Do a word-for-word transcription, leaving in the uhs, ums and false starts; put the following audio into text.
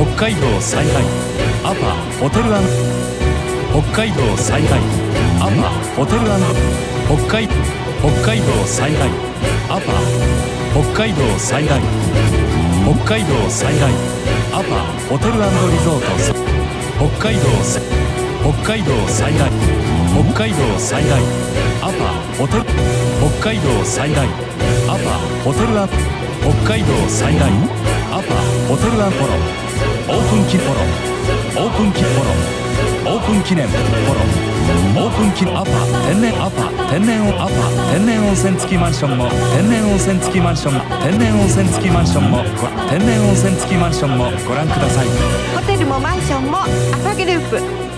北海道最大アパホテル&北海道最大アパホテル&北海北海道最大アパ北海道最大北海道最大アパホテル&リゾート北海道北海道最大北海道最大アパホテル北海道最大アパホテル&北海道最大アパホテル&ポロオープン記ポロオープン記ポロオープン記念ポロオープン記アパ天然アパ天然アパ天然温泉付きマンションも天然温泉付きマンション天然温泉付きマンションも天然温泉付きマンションもご覧ください。 ホテルもマンションもアパグループ。